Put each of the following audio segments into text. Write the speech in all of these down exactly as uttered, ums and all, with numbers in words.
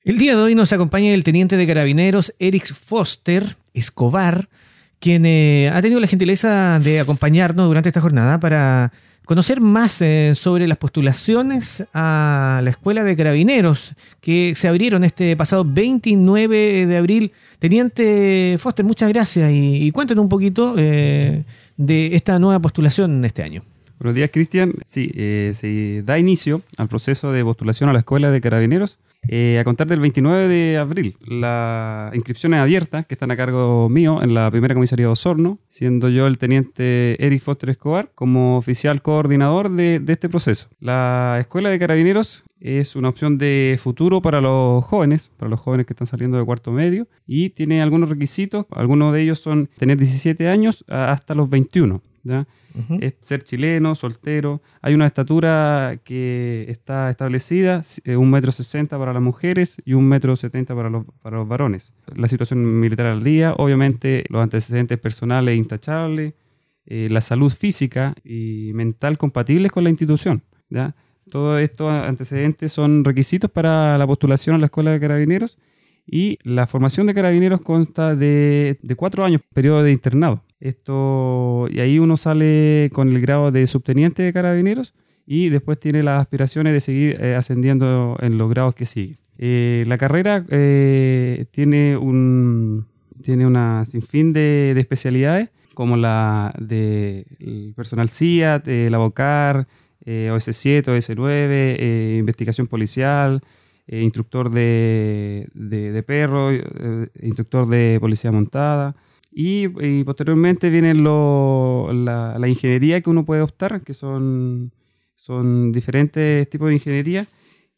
El día de hoy nos acompaña el teniente de carabineros Eric Foster Escobar, quien eh, ha tenido la gentileza de acompañarnos durante esta jornada para conocer más eh, sobre las postulaciones a la Escuela de Carabineros que se abrieron este pasado veintinueve de abril. Teniente Foster, muchas gracias y, y cuéntanos un poquito eh, de esta nueva postulación este año. Buenos días, Cristian. Sí, eh, se da inicio al proceso de postulación a la Escuela de Carabineros eh, a contar del veintinueve de abril. Las inscripciones abiertas, que están a cargo mío en la primera comisaría de Osorno, siendo yo el teniente Eric Foster Escobar como oficial coordinador de, de este proceso. La Escuela de Carabineros es una opción de futuro para los jóvenes, para los jóvenes que están saliendo de cuarto medio, y tiene algunos requisitos. Algunos de ellos son tener diecisiete años hasta los veintiuno, ¿ya? Uh-huh. Es ser chileno, soltero. Hay una estatura que está establecida, un metro sesenta para las mujeres y un metro setenta para los, para los varones. La situación militar al día, obviamente los antecedentes personales intachables, eh, la salud física y mental compatibles con la institución, ¿ya? Todos estos antecedentes son requisitos para la postulación a la Escuela de Carabineros, y la formación de carabineros consta de, de cuatro años, periodo de internado. Esto, y ahí uno sale con el grado de subteniente de carabineros y después tiene las aspiraciones de seguir eh, ascendiendo en los grados que siguen. Eh, la carrera eh, tiene un tiene una sinfín de, de especialidades, como la de el personal C I A T, la VOCAR, eh, O S siete, O S nueve, eh, investigación policial, Eh, instructor de, de, de perro, eh, instructor de policía montada, y, y posteriormente viene lo, la, la ingeniería que uno puede optar, que son, son diferentes tipos de ingeniería,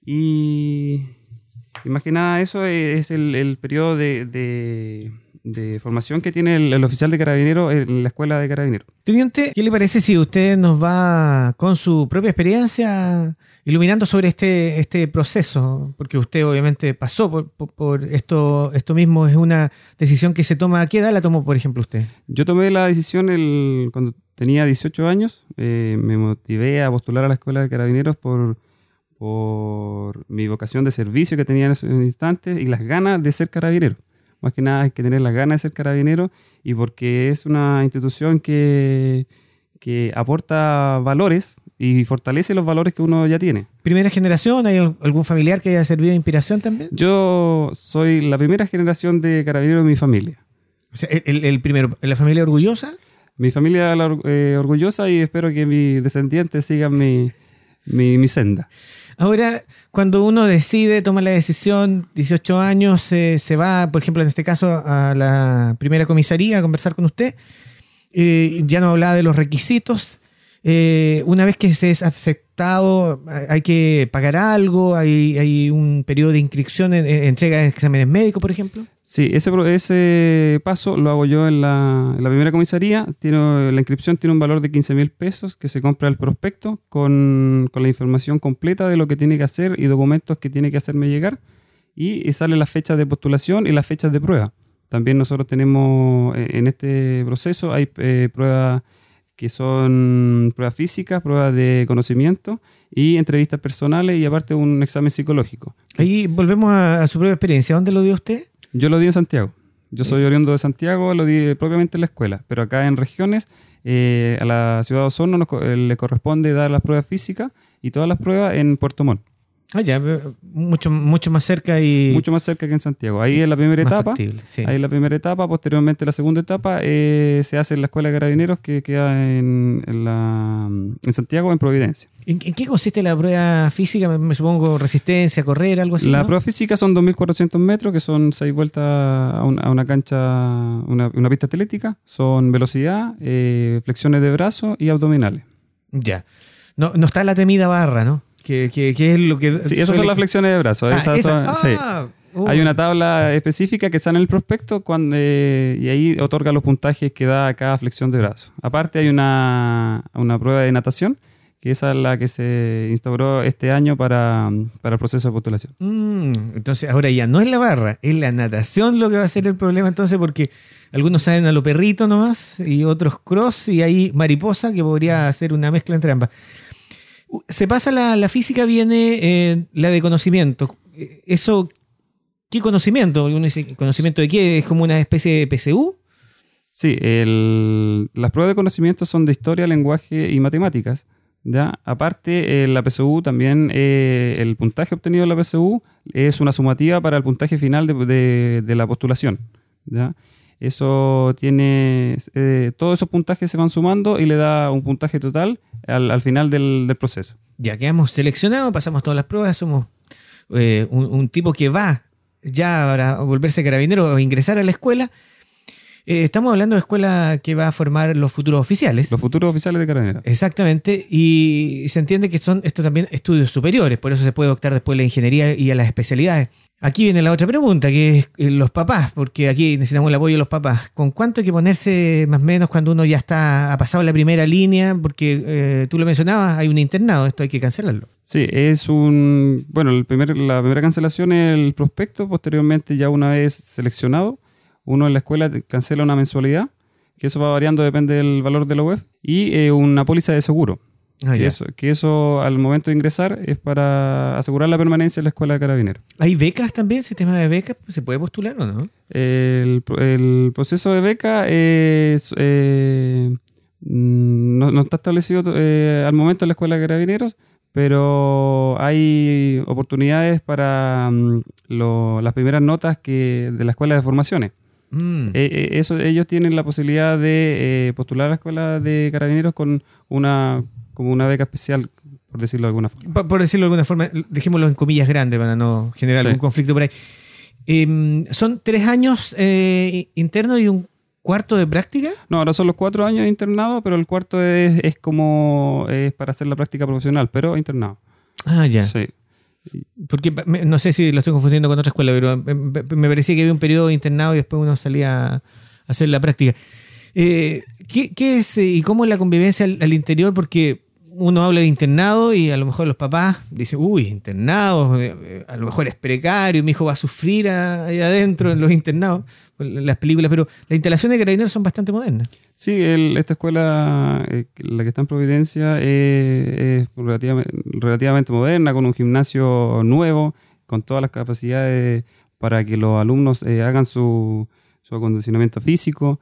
y, y más que nada eso es el, el periodo de, de, de formación que tiene el, el oficial de carabinero en la Escuela de Carabineros. Teniente, ¿qué le parece si usted nos va con su propia experiencia iluminando sobre este, este proceso? Porque usted obviamente pasó por, por, por esto, esto mismo. Es una decisión que se toma. ¿A qué edad la tomó, por ejemplo, usted? Yo tomé la decisión el, cuando tenía dieciocho años. Eh, me motivé a postular a la Escuela de Carabineros por, por mi vocación de servicio que tenía en ese instante y las ganas de ser carabinero. Más que nada hay que tener las ganas de ser carabinero, y porque es una institución que, que aporta valores y fortalece los valores que uno ya tiene. ¿Primera generación? ¿Hay algún familiar que haya servido de inspiración también? Yo soy la primera generación de carabineros de mi familia. O sea, el, el primero, ¿la familia orgullosa? Mi familia eh, orgullosa, y espero que mis descendientes sigan mi, mi, mi senda. Ahora, cuando uno decide, toma la decisión, dieciocho años, eh, se va, por ejemplo, en este caso, a la primera comisaría a conversar con usted, eh, ya no hablaba de los requisitos. Eh, una vez que se es aceptado, hay que pagar algo, hay, hay un periodo de inscripción, en, en entrega de exámenes médicos, por ejemplo. Sí, ese, ese paso lo hago yo en la, en la primera comisaría. Tiene, la inscripción tiene un valor de quince mil pesos que se compra el prospecto con, con la información completa de lo que tiene que hacer y documentos que tiene que hacerme llegar, y, y salen las fechas de postulación y las fechas de prueba. También nosotros tenemos en este proceso hay eh, pruebas que son pruebas físicas, pruebas de conocimiento y entrevistas personales, y aparte un examen psicológico. Ahí volvemos a, a su propia experiencia. ¿Dónde lo dio usted? Yo lo di en Santiago. Yo soy oriundo de Santiago, lo di propiamente en la escuela. Pero acá en regiones, eh, a la ciudad de Osorno nos, eh, le corresponde dar las pruebas físicas y todas las pruebas en Puerto Montt. Ah, ya, mucho, mucho más cerca y... Mucho más cerca que en Santiago. Ahí es la primera más etapa. Factible, sí. Ahí es la primera etapa. Posteriormente, la segunda etapa eh, se hace en la Escuela de Carabineros, que queda en, en, la, en Santiago, en Providencia. ¿En, ¿En qué consiste la prueba física? Me, me supongo resistencia, correr, algo así, La ¿no? prueba física son dos mil cuatrocientos metros, que son seis vueltas a una, a una cancha, una, una pista atlética. Son velocidad, eh, flexiones de brazos y abdominales. Ya. No, no está la temida barra, ¿no? Que, que, que es lo que... Sí, esas suele... son las flexiones de brazos. Ah, esas esa. son, ah, sí. uh. Hay una tabla específica que está en el prospecto cuando, eh, y ahí otorga los puntajes que da cada flexión de brazo. Aparte hay una, una prueba de natación, que esa es la que se instauró este año para, para el proceso de postulación. Mm, entonces ahora ya no es la barra, es la natación lo que va a ser el problema entonces, porque algunos saben a lo perrito nomás y otros cross, y hay mariposa, que podría hacer una mezcla entre ambas. Se pasa la, la física, viene eh, la de conocimiento. Eso ¿Qué conocimiento? ¿Un conocimiento de qué? ¿Es como una especie de P S U? Sí, el, las pruebas de conocimiento son de historia, lenguaje y matemáticas. ¿Ya? Aparte, eh, la P S U también, eh, el puntaje obtenido en la P S U es una sumativa para el puntaje final de, de, de la postulación. ¿Ya? Eso tiene, eh, todos esos puntajes se van sumando y le da un puntaje total al, al final del, del proceso. Ya quedamos seleccionados, pasamos todas las pruebas, somos eh, un, un tipo que va ya para volverse carabinero o ingresar a la escuela. Eh, estamos hablando de escuela que va a formar los futuros oficiales. Los futuros oficiales de carabineros. Exactamente, y se entiende que son estos también estudios superiores, por eso se puede optar después a la ingeniería y a las especialidades. Aquí viene la otra pregunta, que es eh, los papás, porque aquí necesitamos el apoyo de los papás. ¿Con cuánto hay que ponerse más o menos cuando uno ya está ha pasado la primera línea? Porque eh, tú lo mencionabas, hay un internado, esto hay que cancelarlo. Sí, es un... Bueno, el primer, la primera cancelación es el prospecto, posteriormente ya una vez seleccionado, uno en la escuela cancela una mensualidad, que eso va variando, depende del valor de la U E F, y eh, una póliza de seguro. Ah, que, eso, que eso al momento de ingresar es para asegurar la permanencia en la escuela de carabineros. ¿Hay becas también? ¿Sistema de becas? ¿Se puede postular o no? El, el proceso de beca es, eh, no, no está establecido eh, al momento en la escuela de carabineros, pero hay oportunidades para um, lo, las primeras notas que de la escuela de formaciones. Mm. Eh, eso, ellos tienen la posibilidad de eh, postular a la escuela de carabineros con una, como una beca especial, por decirlo de alguna forma. Por, por decirlo de alguna forma, dejémoslo en comillas grandes para no generar sí. algún conflicto por ahí. Eh, ¿Son tres años eh, internos y un cuarto de práctica? No, ahora son los cuatro años de internado, pero el cuarto es, es como es para hacer la práctica profesional, pero internado. Ah, ya. Sí. Porque no sé si lo estoy confundiendo con otra escuela, pero me parecía que había un periodo de internado y después uno salía a hacer la práctica. Eh, ¿qué, ¿Qué es y cómo es la convivencia al, al interior? Porque uno habla de internado y a lo mejor los papás dicen, uy, internado, a lo mejor es precario, mi hijo va a sufrir ahí adentro en los internados, las películas, pero las instalaciones de carabineros son bastante modernas. Sí, el, esta escuela, eh, la que está en Providencia, eh, es relativamente, relativamente moderna, con un gimnasio nuevo, con todas las capacidades para que los alumnos eh, hagan su, su acondicionamiento físico.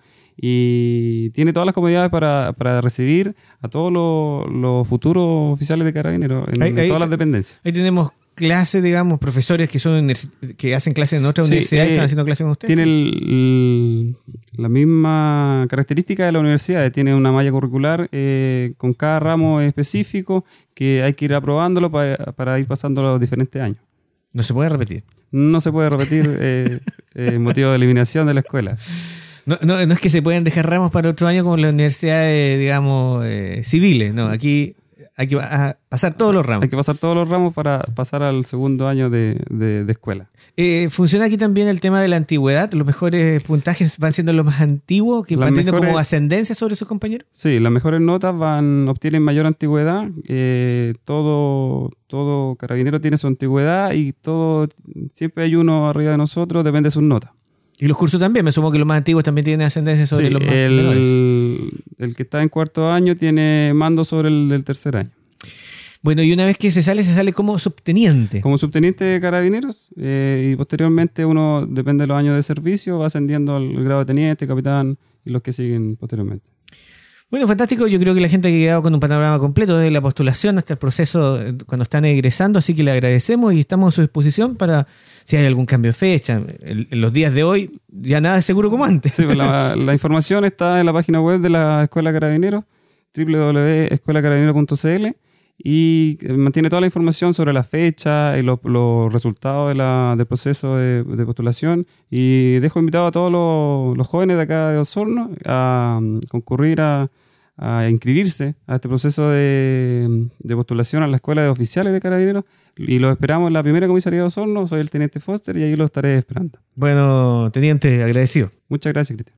Y tiene todas las comodidades para, para recibir a todos los, los futuros oficiales de carabineros en, ahí, en todas ahí, las dependencias. Ahí tenemos clases, digamos, profesores que son que hacen clases en otras sí, universidades, eh, están haciendo clases con ustedes. Tiene el, el, la misma característica de la universidad, tiene una malla curricular eh, con cada ramo específico que hay que ir aprobándolo para, para ir pasando los diferentes años. ¿No se puede repetir? No se puede repetir eh, eh, motivo de eliminación de la escuela. No, no, no es que se pueden dejar ramos para otro año como en las universidades, digamos, eh, civiles. No, aquí hay que a, pasar todos los ramos. Hay que pasar todos los ramos para pasar al segundo año de, de, de escuela. Eh, ¿Funciona aquí también el tema de la antigüedad? ¿Los mejores puntajes van siendo los más antiguos, que las van teniendo mejores, como ascendencia sobre sus compañeros? Sí, las mejores notas van obtienen mayor antigüedad. Eh, todo, todo carabinero tiene su antigüedad y todo siempre hay uno arriba de nosotros, depende de sus notas. Y los cursos también, me supongo que los más antiguos también tienen ascendencia sobre sí, los más el, menores. El que está en cuarto año tiene mando sobre el del tercer año. Bueno, y una vez que se sale, se sale como subteniente. Como subteniente de carabineros, eh, y posteriormente uno, depende de los años de servicio, va ascendiendo al grado de teniente, capitán y los que siguen posteriormente. Bueno, fantástico. Yo creo que la gente ha quedado con un panorama completo desde la postulación hasta el proceso cuando están egresando, así que le agradecemos y estamos a su disposición para si hay algún cambio de fecha. En los días de hoy ya nada es seguro como antes. Sí, pues la, la información está en la página web de la Escuela Carabineros, doble u doble u doble u punto escuela carabinero punto c l, y mantiene toda la información sobre la fecha y los, los resultados de la, del proceso de, de postulación. Y dejo invitado a todos los, los jóvenes de acá de Osorno a concurrir a, a inscribirse a este proceso de, de postulación a la Escuela de Oficiales de Carabineros, y los esperamos en la primera comisaría de Osorno. Soy el teniente Foster y ahí los estaré esperando. Bueno, teniente, agradecido. Muchas gracias, Cristian.